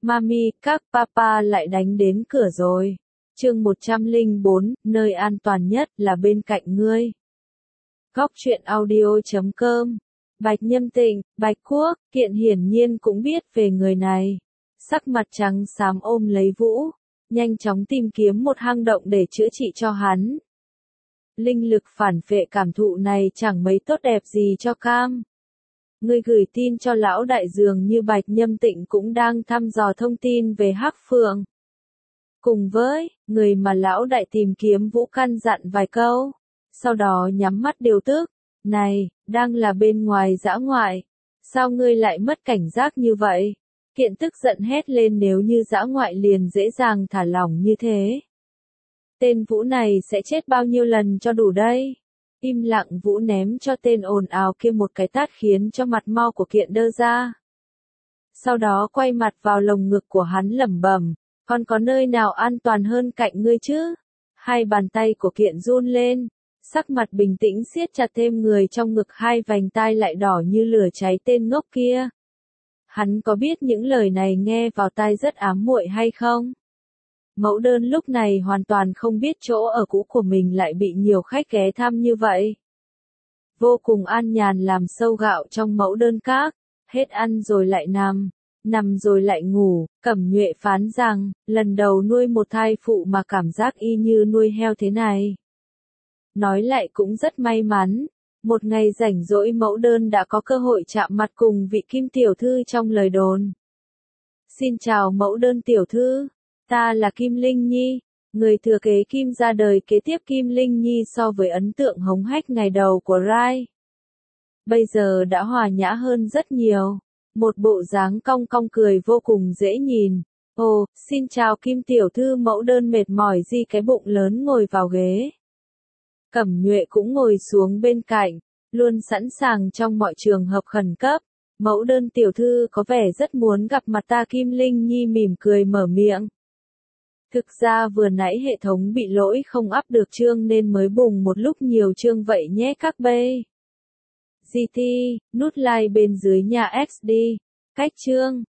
Mami, các papa lại đánh đến cửa rồi. Chương 104, nơi an toàn nhất là bên cạnh ngươi. Góc truyện audio.com. Bạch Nhâm Tịnh, Bạch Quốc, Kiện hiển nhiên cũng biết về người này. Sắc mặt trắng xám ôm lấy Vũ, nhanh chóng tìm kiếm một hang động để chữa trị cho hắn. Linh lực phản phệ cảm thụ này chẳng mấy tốt đẹp gì cho Cam. Người gửi tin cho lão đại dường như Bạch Nhâm Tịnh cũng đang thăm dò thông tin về Hắc Phượng. Cùng với, người mà lão đại tìm kiếm Vũ căn dặn vài câu, sau đó nhắm mắt điều tức. Này, đang là bên ngoài dã ngoại, sao ngươi lại mất cảnh giác như vậy? Kiện tức giận hét lên, nếu như dã ngoại liền dễ dàng thả lỏng như thế. Tên Vũ này sẽ chết bao nhiêu lần cho đủ đây? Im lặng, Vũ ném cho tên ồn ào kia một cái tát khiến cho mặt mo của Kiện đơ ra. Sau đó quay mặt vào lồng ngực của hắn lẩm bẩm, còn có nơi nào an toàn hơn cạnh ngươi chứ? Hai bàn tay của Kiện run lên, sắc mặt bình tĩnh siết chặt thêm người trong ngực, hai vành tai lại đỏ như lửa cháy tên ngốc kia. Hắn có biết những lời này nghe vào tai rất ám muội hay không? Mẫu đơn lúc này hoàn toàn không biết chỗ ở cũ của mình lại bị nhiều khách ghé thăm như vậy. Vô cùng an nhàn làm sâu gạo trong mẫu đơn các, hết ăn rồi lại nằm rồi lại ngủ. Cẩm Nhuệ phán rằng, lần đầu nuôi một thai phụ mà cảm giác y như nuôi heo thế này. Nói lại cũng rất may mắn, một ngày rảnh rỗi mẫu đơn đã có cơ hội chạm mặt cùng vị Kim tiểu thư trong lời đồn. Xin chào mẫu đơn tiểu thư, ta là Kim Linh Nhi, người thừa kế Kim ra đời kế tiếp. Kim Linh Nhi so với ấn tượng hống hách ngày đầu của Rai, bây giờ đã hòa nhã hơn rất nhiều, một bộ dáng cong cong cười vô cùng dễ nhìn. Ồ, xin chào Kim tiểu thư. Mẫu đơn mệt mỏi di cái bụng lớn ngồi vào ghế. Cẩm Nhuệ cũng ngồi xuống bên cạnh, luôn sẵn sàng trong mọi trường hợp khẩn cấp. Mẫu đơn tiểu thư có vẻ rất muốn gặp mặt ta. Kim Linh Nhi mỉm cười mở miệng. Thực ra vừa nãy hệ thống bị lỗi không up được chương nên mới bùng một lúc nhiều chương vậy nhé các bê. GT, nút like bên dưới nhà XD. Cách chương.